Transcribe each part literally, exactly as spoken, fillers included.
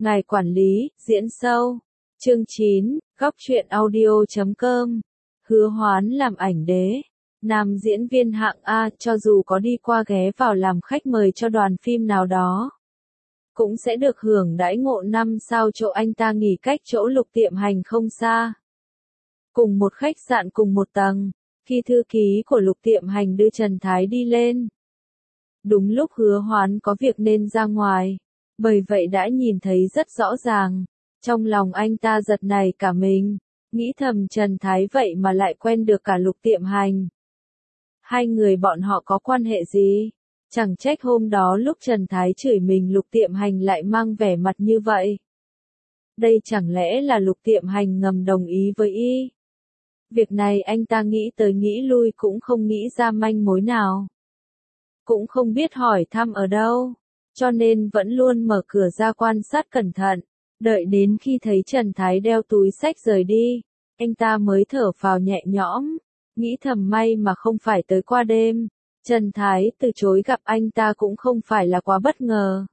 Ngài quản lý, diễn sâu. Chương chín, góc truyện audio chấm com. Hứa Hoán làm ảnh đế. Nam diễn viên hạng A, cho dù có đi qua ghé vào làm khách mời cho đoàn phim nào đó, cũng sẽ được hưởng đãi ngộ năm sao chỗ anh ta nghỉ cách chỗ Lục Tiệm Hành không xa. Cùng một khách sạn cùng một tầng, khi thư ký của Lục Tiệm Hành đưa Trần Thái đi lên. Đúng lúc Hứa Hoán có việc nên ra ngoài, bởi vậy đã nhìn thấy rất rõ ràng. Trong lòng anh ta giật nảy cả mình, nghĩ thầm Trần Thái vậy mà lại quen được cả Lục Tiệm Hành. Hai người bọn họ có quan hệ gì? Chẳng trách hôm đó lúc Trần Thái chửi mình Lục Tiệm Hành lại mang vẻ mặt như vậy. Đây chẳng lẽ là Lục Tiệm Hành ngầm đồng ý với y? Việc này anh ta nghĩ tới nghĩ lui cũng không nghĩ ra manh mối nào. Cũng không biết hỏi thăm ở đâu, cho nên vẫn luôn mở cửa ra quan sát cẩn thận. Đợi đến khi thấy Trần Thái đeo túi xách rời đi, anh ta mới thở phào nhẹ nhõm, nghĩ thầm may mà không phải tới qua đêm. Trần Thái từ chối gặp anh ta cũng không phải là quá bất ngờ.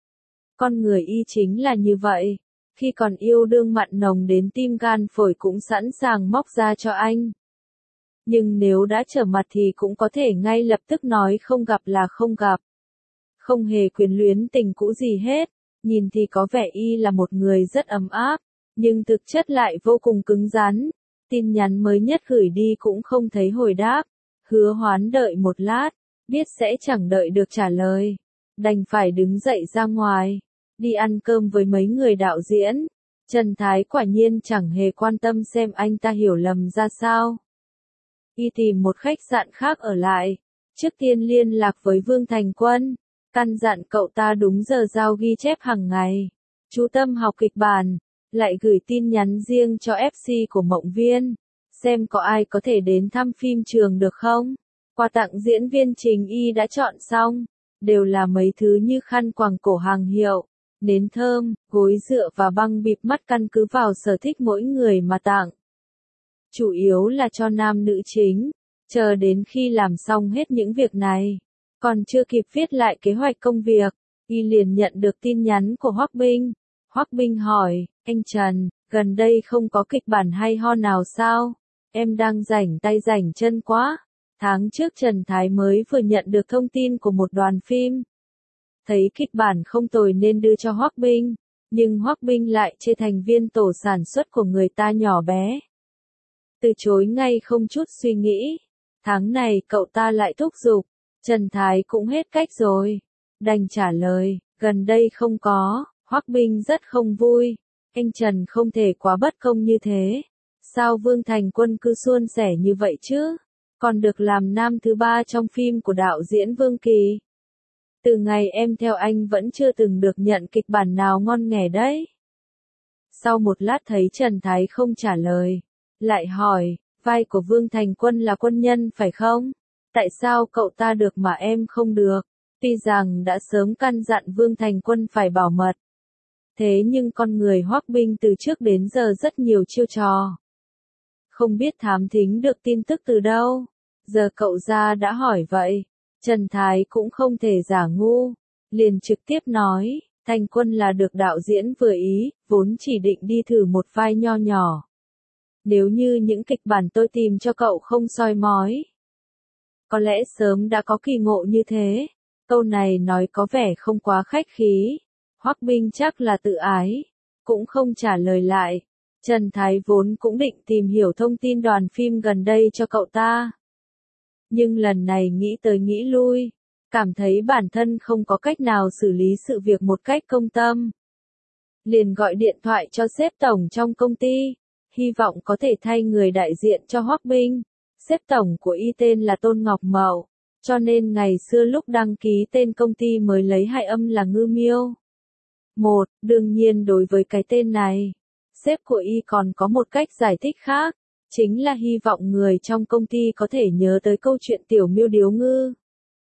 Con người y chính là như vậy, khi còn yêu đương mặn nồng đến tim gan phổi cũng sẵn sàng móc ra cho anh. Nhưng nếu đã trở mặt thì cũng có thể ngay lập tức nói không gặp là không gặp. Không hề quyến luyến tình cũ gì hết, nhìn thì có vẻ y là một người rất ấm áp, nhưng thực chất lại vô cùng cứng rắn. Tin nhắn mới nhất gửi đi cũng không thấy hồi đáp. Hứa Hoán đợi một lát, biết sẽ chẳng đợi được trả lời, đành phải đứng dậy ra ngoài, đi ăn cơm với mấy người đạo diễn. Trần Thái quả nhiên chẳng hề quan tâm xem anh ta hiểu lầm ra sao. Y tìm một khách sạn khác ở lại, trước tiên liên lạc với Vương Thành Quân, căn dặn cậu ta đúng giờ giao ghi chép hàng ngày, chú tâm học kịch bản, lại gửi tin nhắn riêng cho ép xê của Mộng Viên, xem có ai có thể đến thăm phim trường được không. Quà tặng diễn viên chính y đã chọn xong, đều là mấy thứ như khăn quàng cổ hàng hiệu, nến thơm, gối dựa và băng bịt mắt căn cứ vào sở thích mỗi người mà tặng. Chủ yếu là cho nam nữ chính. Chờ đến khi làm xong hết những việc này, còn chưa kịp viết lại kế hoạch công việc, y liền nhận được tin nhắn của Hoắc Binh. Hoắc Binh hỏi, anh Trần, gần đây không có kịch bản hay ho nào sao? Em đang rảnh tay rảnh chân quá. Tháng trước Trần Thái mới vừa nhận được thông tin của một đoàn phim. Thấy kịch bản không tồi nên đưa cho Hoắc Binh, nhưng Hoắc Binh lại chê thành viên tổ sản xuất của người ta nhỏ bé. Từ chối ngay không chút suy nghĩ. Tháng này cậu ta lại thúc giục, Trần Thái cũng hết cách rồi. Đành trả lời, gần đây không có. Hoắc Binh rất không vui. Anh Trần không thể quá bất công như thế. Sao Vương Thành Quân cứ suôn sẻ như vậy chứ? Còn được làm nam thứ ba trong phim của đạo diễn Vương Kỳ. Từ ngày em theo anh vẫn chưa từng được nhận kịch bản nào ngon nghẻ đấy. Sau một lát thấy Trần Thái không trả lời, lại hỏi, vai của Vương Thành Quân là quân nhân phải không? Tại sao cậu ta được mà em không được? Tuy rằng đã sớm căn dặn Vương Thành Quân phải bảo mật. Thế nhưng con người Hoắc Binh từ trước đến giờ rất nhiều chiêu trò. Không biết thám thính được tin tức từ đâu. Giờ cậu ra đã hỏi vậy. Trần Thái cũng không thể giả ngu. Liền trực tiếp nói, Thành Quân là được đạo diễn vừa ý, vốn chỉ định đi thử một vai nho nhỏ. Nếu như những kịch bản tôi tìm cho cậu không soi mói, có lẽ sớm đã có kỳ ngộ như thế. Câu này nói có vẻ không quá khách khí. Hoắc Binh chắc là tự ái, cũng không trả lời lại. Trần Thái vốn cũng định tìm hiểu thông tin đoàn phim gần đây cho cậu ta. Nhưng lần này nghĩ tới nghĩ lui, cảm thấy bản thân không có cách nào xử lý sự việc một cách công tâm. Liền gọi điện thoại cho sếp tổng trong công ty, hy vọng có thể thay người đại diện cho Hoắc Binh. Sếp tổng của y tên là Tôn Ngọc Mậu, cho nên ngày xưa lúc đăng ký tên công ty mới lấy hai âm là Ngư Miêu. Một, đương nhiên đối với cái tên này, sếp của y còn có một cách giải thích khác, chính là hy vọng người trong công ty có thể nhớ tới câu chuyện Tiểu Miêu Điếu Ngư.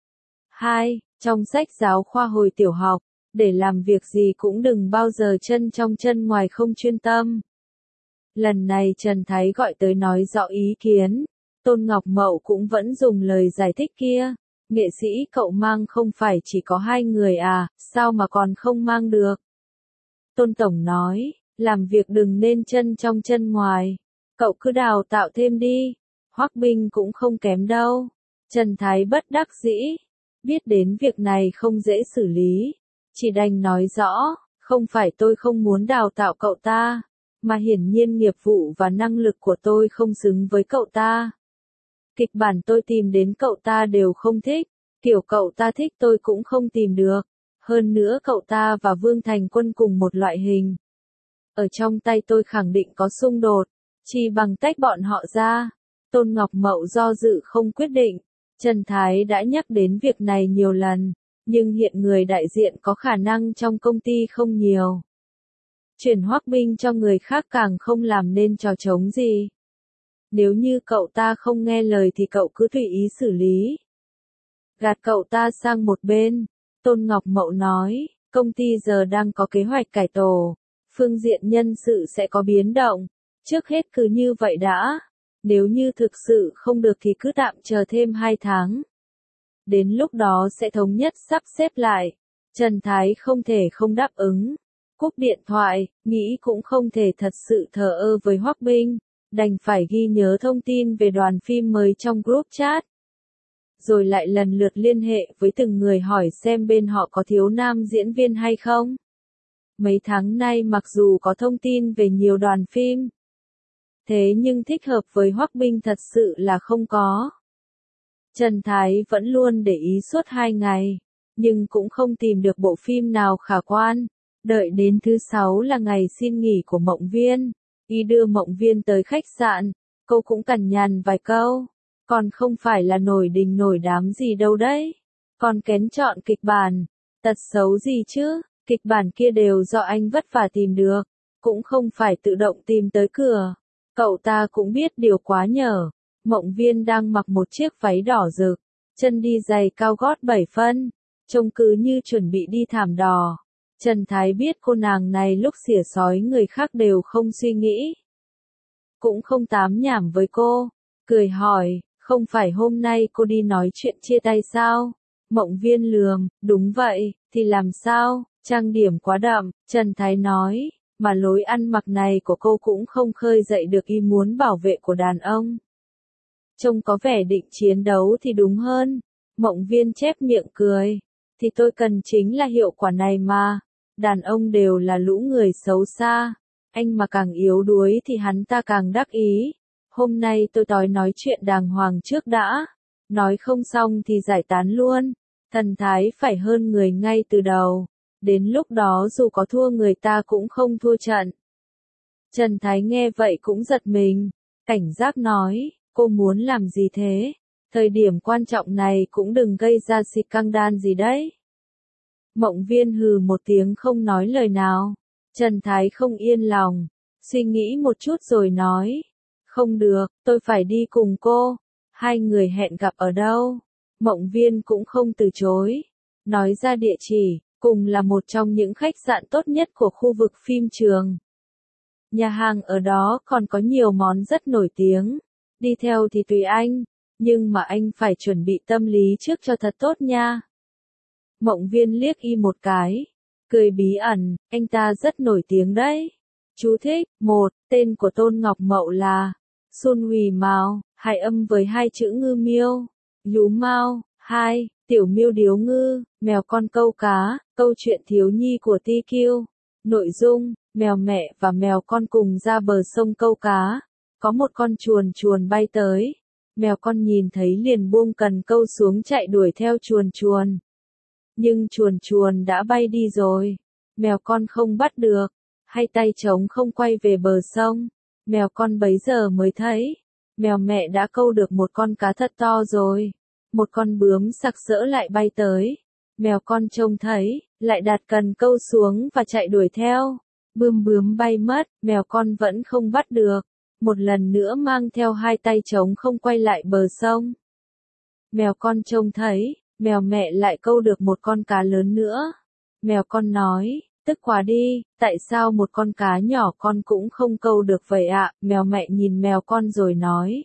Hai, trong sách giáo khoa hồi tiểu học, để làm việc gì cũng đừng bao giờ chân trong chân ngoài không chuyên tâm. Lần này Trần Thái gọi tới nói rõ ý kiến, Tôn Ngọc Mậu cũng vẫn dùng lời giải thích kia. Nghệ sĩ cậu mang không phải chỉ có hai người à, sao mà còn không mang được? Tôn Tổng nói, làm việc đừng nên chân trong chân ngoài. Cậu cứ đào tạo thêm đi. Hoắc Binh cũng không kém đâu. Trần Thái bất đắc dĩ. Biết đến việc này không dễ xử lý. Chỉ đành nói rõ, không phải tôi không muốn đào tạo cậu ta, mà hiển nhiên nghiệp vụ và năng lực của tôi không xứng với cậu ta. Kịch bản tôi tìm đến cậu ta đều không thích, kiểu cậu ta thích tôi cũng không tìm được. Hơn nữa cậu ta và Vương Thành Quân cùng một loại hình. Ở trong tay tôi khẳng định có xung đột, chỉ bằng tách bọn họ ra. Tôn Ngọc Mậu do dự không quyết định. Trần Thái đã nhắc đến việc này nhiều lần, nhưng hiện người đại diện có khả năng trong công ty không nhiều. Chuyển Hoắc Binh cho người khác càng không làm nên trò trống gì. Nếu như cậu ta không nghe lời thì cậu cứ tùy ý xử lý. Gạt cậu ta sang một bên, Tôn Ngọc Mậu nói, công ty giờ đang có kế hoạch cải tổ, phương diện nhân sự sẽ có biến động, trước hết cứ như vậy đã, nếu như thực sự không được thì cứ tạm chờ thêm hai tháng. Đến lúc đó sẽ thống nhất sắp xếp lại. Trần Thái không thể không đáp ứng. Cúp điện thoại, nghĩ cũng không thể thật sự thờ ơ với Hoắc Binh, đành phải ghi nhớ thông tin về đoàn phim mới trong group chat. Rồi lại lần lượt liên hệ với từng người hỏi xem bên họ có thiếu nam diễn viên hay không. Mấy tháng nay mặc dù có thông tin về nhiều đoàn phim, thế nhưng thích hợp với Hoắc Binh thật sự là không có. Trần Thái vẫn luôn để ý suốt hai ngày, nhưng cũng không tìm được bộ phim nào khả quan. Đợi đến thứ sáu là ngày xin nghỉ của Mộng Viên, y đưa Mộng Viên tới khách sạn, cô cũng cằn nhằn vài câu, còn không phải là nổi đình nổi đám gì đâu đấy. Còn kén chọn kịch bản, tật xấu gì chứ, kịch bản kia đều do anh vất vả tìm được, cũng không phải tự động tìm tới cửa. Cậu ta cũng biết điều quá nhở. Mộng Viên đang mặc một chiếc váy đỏ rực, chân đi giày cao gót bảy phân, trông cứ như chuẩn bị đi thảm đỏ. Trần Thái biết cô nàng này lúc xỉa xói người khác đều không suy nghĩ. Cũng không tám nhảm với cô, cười hỏi, không phải hôm nay cô đi nói chuyện chia tay sao? Mộng Viên lườm, đúng vậy, thì làm sao, trang điểm quá đậm, Trần Thái nói, mà lối ăn mặc này của cô cũng không khơi dậy được ý muốn bảo vệ của đàn ông. Trông có vẻ định chiến đấu thì đúng hơn. Mộng Viên chép miệng cười. Thì tôi cần chính là hiệu quả này mà. Đàn ông đều là lũ người xấu xa. Anh mà càng yếu đuối thì hắn ta càng đắc ý. Hôm nay tôi đòi nói chuyện đàng hoàng trước đã. Nói không xong thì giải tán luôn. Thần thái phải hơn người ngay từ đầu. Đến lúc đó dù có thua người ta cũng không thua trận. Trần Thái nghe vậy cũng giật mình. Cảnh giác nói. Cô muốn làm gì thế? Thời điểm quan trọng này cũng đừng gây ra scandal gì đấy. Mộng Viên hừ một tiếng không nói lời nào. Trần Thái không yên lòng. Suy nghĩ một chút rồi nói. Không được, tôi phải đi cùng cô. Hai người hẹn gặp ở đâu? Mộng Viên cũng không từ chối. Nói ra địa chỉ, cùng là một trong những khách sạn tốt nhất của khu vực phim trường. Nhà hàng ở đó còn có nhiều món rất nổi tiếng. Đi theo thì tùy anh, nhưng mà anh phải chuẩn bị tâm lý trước cho thật tốt nha. Mộng Viên liếc y một cái, cười bí ẩn, anh ta rất nổi tiếng đấy. Chú thích, một, tên của Tôn Ngọc Mậu là Sun Hùy Mao, hai âm với hai chữ ngư miêu, Lú Mao, hai, tiểu miêu điếu ngư, mèo con câu cá, câu chuyện thiếu nhi của Ti Kiêu. Nội dung, mèo mẹ và mèo con cùng ra bờ sông câu cá. Có một con chuồn chuồn bay tới. Mèo con nhìn thấy liền buông cần câu xuống chạy đuổi theo chuồn chuồn. Nhưng chuồn chuồn đã bay đi rồi. Mèo con không bắt được. Hay tay trống không quay về bờ sông. Mèo con bấy giờ mới thấy. Mèo mẹ đã câu được một con cá thật to rồi. Một con bướm sặc sỡ lại bay tới. Mèo con trông thấy, lại đặt cần câu xuống và chạy đuổi theo. Bướm bướm bay mất, mèo con vẫn không bắt được. Một lần nữa mang theo hai tay trống không quay lại bờ sông. Mèo con trông thấy, mèo mẹ lại câu được một con cá lớn nữa. Mèo con nói, tức quá đi, tại sao một con cá nhỏ con cũng không câu được vậy ạ? Mèo mẹ nhìn mèo con rồi nói.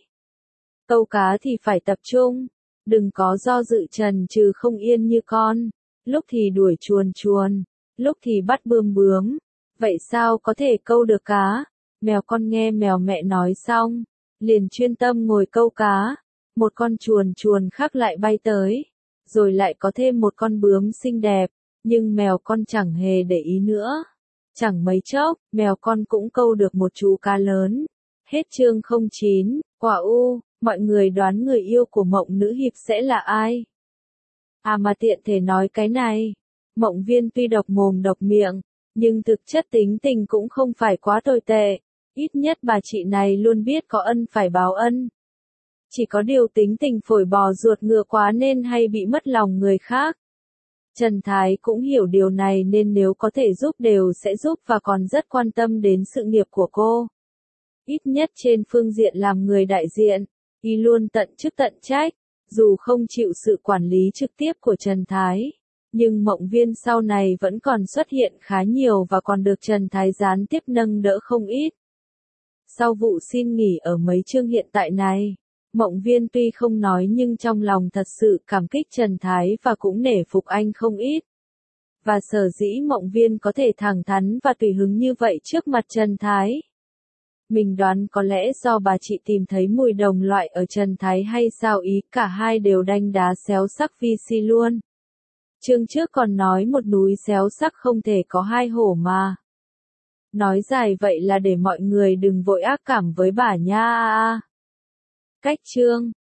Câu cá thì phải tập trung, đừng có do dự trần trừ không yên như con. Lúc thì đuổi chuồn chuồn, lúc thì bắt bướm bướm. Vậy sao có thể câu được cá? Mèo con nghe mèo mẹ nói xong, liền chuyên tâm ngồi câu cá. Một con chuồn chuồn khác lại bay tới, rồi lại có thêm một con bướm xinh đẹp, nhưng mèo con chẳng hề để ý nữa. Chẳng mấy chốc, mèo con cũng câu được một chú cá lớn. Hết chương không chín, quả u, mọi người đoán người yêu của Mộng Nữ Hiệp sẽ là ai? À mà tiện thể nói cái này, Mộng Viên tuy độc mồm độc miệng, nhưng thực chất tính tình cũng không phải quá tồi tệ, ít nhất bà chị này luôn biết có ân phải báo ân. Chỉ có điều tính tình phổi bò ruột ngựa quá nên hay bị mất lòng người khác. Trần Thái cũng hiểu điều này nên nếu có thể giúp đều sẽ giúp và còn rất quan tâm đến sự nghiệp của cô. Ít nhất trên phương diện làm người đại diện, y luôn tận chức tận trách, dù không chịu sự quản lý trực tiếp của Trần Thái. Nhưng Mộng Viên sau này vẫn còn xuất hiện khá nhiều và còn được Trần Thái gián tiếp nâng đỡ không ít. Sau vụ xin nghỉ ở mấy chương hiện tại này, Mộng Viên tuy không nói nhưng trong lòng thật sự cảm kích Trần Thái và cũng nể phục anh không ít. Và sở dĩ Mộng Viên có thể thẳng thắn và tùy hứng như vậy trước mặt Trần Thái. Mình đoán có lẽ do bà chị tìm thấy mùi đồng loại ở Trần Thái hay sao ý, cả hai đều đanh đá xéo sắc vi si luôn. Chương trước còn nói một núi xéo sắc không thể có hai hổ mà. Nói dài vậy là để mọi người đừng vội ác cảm với bà nha. Cách chương